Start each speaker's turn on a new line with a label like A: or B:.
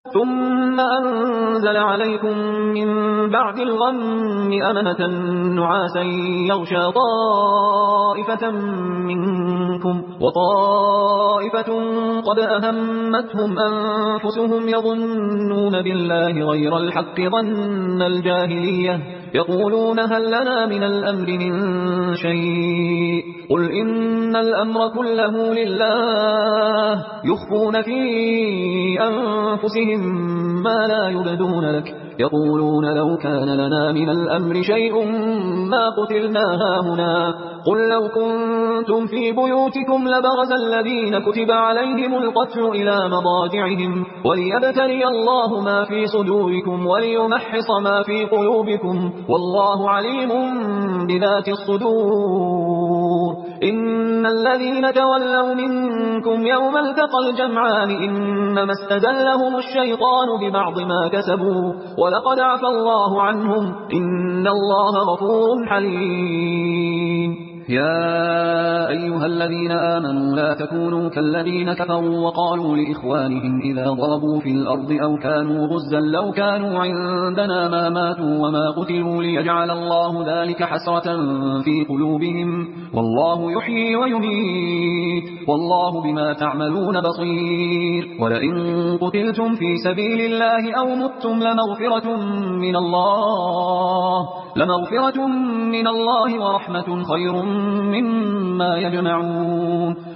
A: ثم أنزل عليكم من بعد الغم أمنة نعاسا يغشى طائفة منكم وطائفة قد أهمتهم أنفسهم يظنون بالله غير الحق ظن الجاهلية يقولون هل لنا من الأمر من شيء قل إن الأمر كله لله يخفون في أنفسهم ما لا يبدون لك يقولون لو كان لنا من الأمر شيء ما قتلنا هاهنا قل لو كنتم في بيوتكم لبرز الذين كتب عليهم القتل إلى مضاجعهم وليبتلي الله ما في صدوركم وليمحص ما في قلوبكم والله عليم بذات الصدور إن الذين تولوا منكم يوم التقى الجمعان إنما استزلهم الشيطان ببعض ما كسبوا ولقد عفى الله عنهم إن الله غفور حليم يا أيها الذين آمنوا لا تكونوا كالذين كفروا وقالوا لإخوانهم إذا ضربوا في الأرض أو كانوا غزا لو كانوا عندنا ما ماتوا وما قتلوا ليجعل الله ذلك حسرة في قلوبهم والله يحيي ويميت والله بما تعملون بصير ولئن قتلتم في سبيل الله أو متم لمغفرة من الله ورحمة خير مما يجمعون